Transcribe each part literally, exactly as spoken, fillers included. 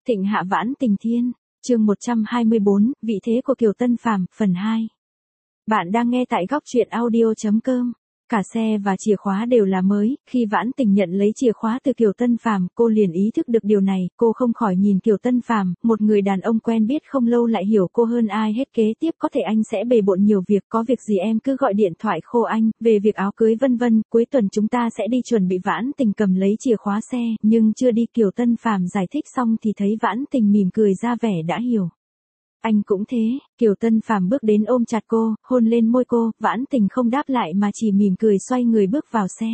Thịnh hạ vãn tình thiên, chương một trăm hai mươi bốn, vị thế của Kiều Tân Phàm, phần hai. Bạn đang nghe tại góc truyện audio chấm com. Cả xe và chìa khóa đều là mới, khi Vãn Tình nhận lấy chìa khóa từ Kiều Tân Phàm, cô liền ý thức được điều này, cô không khỏi nhìn Kiều Tân Phàm, một người đàn ông quen biết không lâu lại hiểu cô hơn ai hết. Kế tiếp có thể anh sẽ bề bộn nhiều việc, có việc gì em cứ gọi điện thoại khô anh, về việc áo cưới vân vân, cuối tuần chúng ta sẽ đi chuẩn bị. Vãn Tình cầm lấy chìa khóa xe, nhưng chưa đi Kiều Tân Phàm giải thích xong thì thấy Vãn Tình mỉm cười ra vẻ đã hiểu. Anh cũng thế. Kiều Tân Phàm bước đến ôm chặt cô, hôn lên môi cô, Vãn Tình không đáp lại mà chỉ mỉm cười xoay người bước vào xe.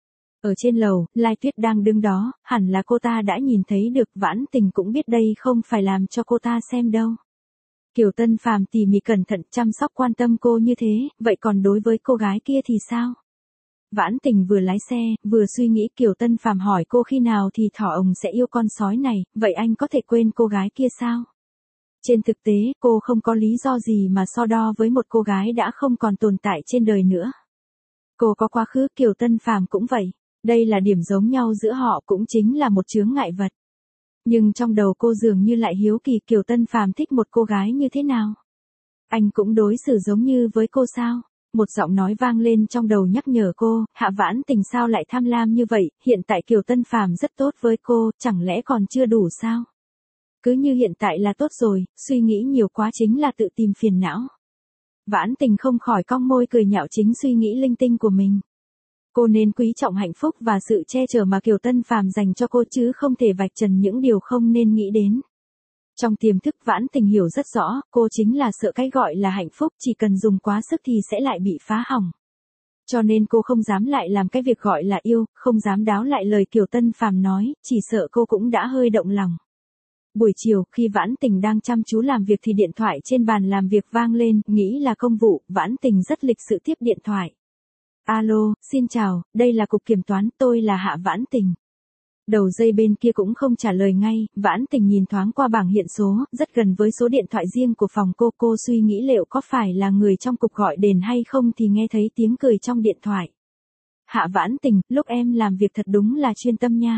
Ở trên lầu, Lai Tuyết đang đứng đó, hẳn là cô ta đã nhìn thấy được, Vãn Tình cũng biết đây không phải làm cho cô ta xem đâu. Kiều Tân Phàm tỉ mỉ cẩn thận chăm sóc quan tâm cô như thế, vậy còn đối với cô gái kia thì sao? Vãn Tình vừa lái xe, vừa suy nghĩ. Kiều Tân Phàm hỏi cô khi nào thì thỏ ồng sẽ yêu con sói này, vậy anh có thể quên cô gái kia sao? Trên thực tế, cô không có lý do gì mà so đo với một cô gái đã không còn tồn tại trên đời nữa. Cô có quá khứ, Kiều Tân Phàm cũng vậy. Đây là điểm giống nhau giữa họ, cũng chính là một chướng ngại vật. Nhưng trong đầu cô dường như lại hiếu kỳ Kiều Tân Phàm thích một cô gái như thế nào. Anh cũng đối xử giống như với cô sao? Một giọng nói vang lên trong đầu nhắc nhở cô, Hạ Vãn Tình sao lại tham lam như vậy, hiện tại Kiều Tân Phàm rất tốt với cô, chẳng lẽ còn chưa đủ sao? Cứ như hiện tại là tốt rồi, suy nghĩ nhiều quá chính là tự tìm phiền não. Vãn Tình không khỏi cong môi cười nhạo chính suy nghĩ linh tinh của mình. Cô nên quý trọng hạnh phúc và sự che chở mà Kiều Tân Phàm dành cho cô chứ không thể vạch trần những điều không nên nghĩ đến. Trong tiềm thức Vãn Tình hiểu rất rõ, cô chính là sợ cái gọi là hạnh phúc chỉ cần dùng quá sức thì sẽ lại bị phá hỏng. Cho nên cô không dám lại làm cái việc gọi là yêu, không dám đáo lại lời Kiều Tân Phàm nói, chỉ sợ cô cũng đã hơi động lòng. Buổi chiều, khi Vãn Tình đang chăm chú làm việc thì điện thoại trên bàn làm việc vang lên, nghĩ là công vụ, Vãn Tình rất lịch sự tiếp điện thoại. Alo, xin chào, đây là cục kiểm toán, tôi là Hạ Vãn Tình. Đầu dây bên kia cũng không trả lời ngay, Vãn Tình nhìn thoáng qua bảng hiện số, rất gần với số điện thoại riêng của phòng cô, cô suy nghĩ liệu có phải là người trong cục gọi đến hay không thì nghe thấy tiếng cười trong điện thoại. Hạ Vãn Tình, lúc em làm việc thật đúng là chuyên tâm nha.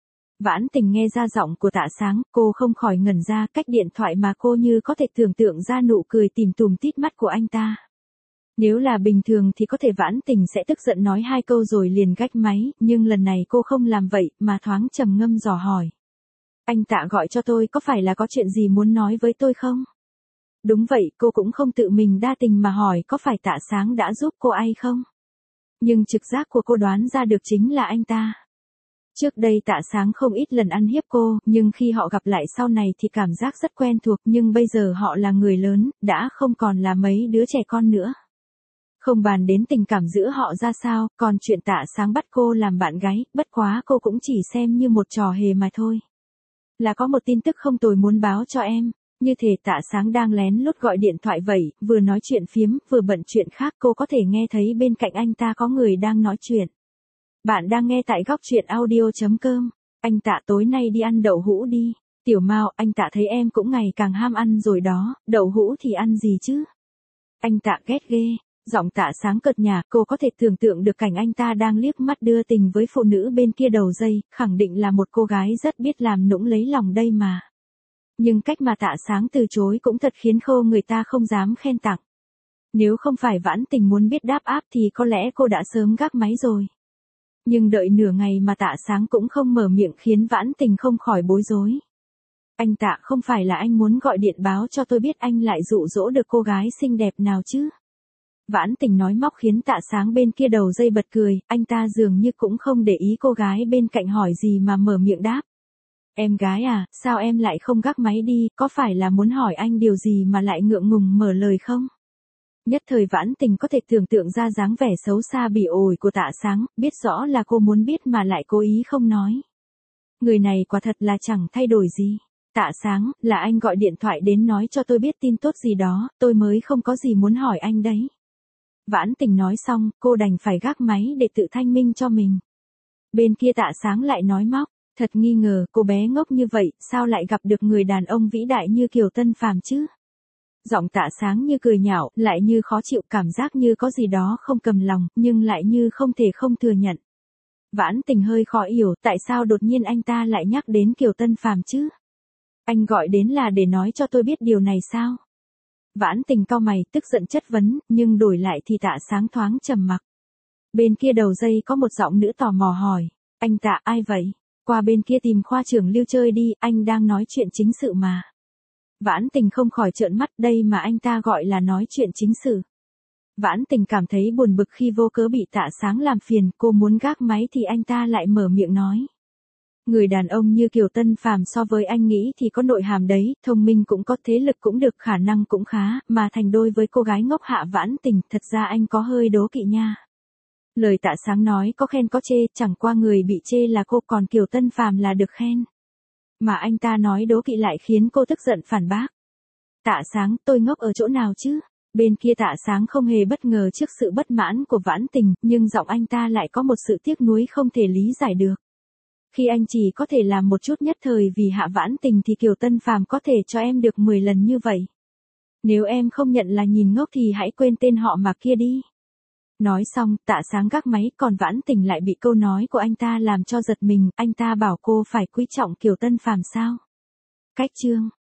Vãn Tình nghe ra giọng của Tạ Sáng, cô không khỏi ngẩn ra, cách điện thoại mà cô như có thể tưởng tượng ra nụ cười tìm tùm tít mắt của anh ta. Nếu là bình thường thì có thể Vãn Tình sẽ tức giận nói hai câu rồi liền gách máy, nhưng lần này cô không làm vậy, mà thoáng trầm ngâm dò hỏi. Anh Tạ gọi cho tôi có phải là có chuyện gì muốn nói với tôi không? Đúng vậy, cô cũng không tự mình đa tình mà hỏi có phải Tạ Sáng đã giúp cô ai không? Nhưng trực giác của cô đoán ra được chính là anh ta. Trước đây Tạ Sáng không ít lần ăn hiếp cô, nhưng khi họ gặp lại sau này thì cảm giác rất quen thuộc, nhưng bây giờ họ là người lớn, đã không còn là mấy đứa trẻ con nữa. Không bàn đến tình cảm giữa họ ra sao, còn chuyện Tạ Sáng bắt cô làm bạn gái, bất quá cô cũng chỉ xem như một trò hề mà thôi. Là có một tin tức không tồi muốn báo cho em, như thể Tạ Sáng đang lén lút gọi điện thoại vậy, vừa nói chuyện phiếm, vừa bận chuyện khác, cô có thể nghe thấy bên cạnh anh ta có người đang nói chuyện. Bạn đang nghe tại góc truyện audio chấm com. Anh Tạ tối nay đi ăn đậu hũ đi. Tiểu Mao, anh Tạ thấy em cũng ngày càng ham ăn rồi đó, đậu hũ thì ăn gì chứ? Anh Tạ ghét ghê. Giọng Tạ Sáng cợt nhả, cô có thể tưởng tượng được cảnh anh ta đang liếc mắt đưa tình với phụ nữ bên kia đầu dây, khẳng định là một cô gái rất biết làm nũng lấy lòng đây mà. Nhưng cách mà Tạ Sáng từ chối cũng thật khiến khô người ta không dám khen tặng. Nếu không phải Vãn Tình muốn biết đáp áp thì có lẽ cô đã sớm gác máy rồi. Nhưng đợi nửa ngày mà Tạ Sáng cũng không mở miệng khiến Vãn Tình không khỏi bối rối. Anh Tạ, không phải là anh muốn gọi điện báo cho tôi biết anh lại dụ dỗ được cô gái xinh đẹp nào chứ? Vãn Tình nói móc khiến Tạ Sáng bên kia đầu dây bật cười, anh ta dường như cũng không để ý cô gái bên cạnh hỏi gì mà mở miệng đáp. Em gái à, sao em lại không gác máy đi, có phải là muốn hỏi anh điều gì mà lại ngượng ngùng mở lời không? Nhất thời Vãn Tình có thể tưởng tượng ra dáng vẻ xấu xa bỉ ổi của Tạ Sáng, biết rõ là cô muốn biết mà lại cố ý không nói. Người này quả thật là chẳng thay đổi gì. Tạ Sáng, là anh gọi điện thoại đến nói cho tôi biết tin tốt gì đó, tôi mới không có gì muốn hỏi anh đấy. Vãn Tình nói xong, cô đành phải gác máy để tự thanh minh cho mình. Bên kia Tạ Sáng lại nói móc, thật nghi ngờ, cô bé ngốc như vậy, sao lại gặp được người đàn ông vĩ đại như Kiều Tân Phàm chứ? Giọng Tạ Sáng như cười nhạo, lại như khó chịu, cảm giác như có gì đó không cầm lòng, nhưng lại như không thể không thừa nhận. Vãn Tình hơi khó hiểu, tại sao đột nhiên anh ta lại nhắc đến Kiều Tân Phàm chứ? Anh gọi đến là để nói cho tôi biết điều này sao? Vãn Tình cau mày, tức giận chất vấn, nhưng đổi lại thì Tạ Sáng thoáng trầm mặc. Bên kia đầu dây có một giọng nữ tò mò hỏi, anh Tạ ai vậy? Qua bên kia tìm khoa trưởng Lưu chơi đi, anh đang nói chuyện chính sự mà. Vãn Tình không khỏi trợn mắt, đây mà anh ta gọi là nói chuyện chính sự. Vãn Tình cảm thấy buồn bực khi vô cớ bị Tạ Sáng làm phiền, cô muốn gác máy thì anh ta lại mở miệng nói. Người đàn ông như Kiều Tân Phàm so với anh nghĩ thì có nội hàm đấy, thông minh cũng có, thế lực cũng được, khả năng cũng khá, mà thành đôi với cô gái ngốc Hạ Vãn Tình, thật ra anh có hơi đố kỵ nha. Lời Tạ Sáng nói có khen có chê, chẳng qua người bị chê là cô, còn Kiều Tân Phàm là được khen. Mà anh ta nói đố kỵ lại khiến cô tức giận phản bác. Tạ Sáng, tôi ngốc ở chỗ nào chứ? Bên kia Tạ Sáng không hề bất ngờ trước sự bất mãn của Vãn Tình, nhưng giọng anh ta lại có một sự tiếc nuối không thể lý giải được. Khi anh chỉ có thể làm một chút nhất thời vì Hạ Vãn Tình thì Kiều Tân Phàm có thể cho em được mười lần như vậy. Nếu em không nhận là nhìn ngốc thì hãy quên tên họ mà kia đi. Nói xong, Tạ Sáng gác máy, còn Vãn Tình lại bị câu nói của anh ta làm cho giật mình, anh ta bảo cô phải quý trọng Kiều Tân Phàm sao? Cách chương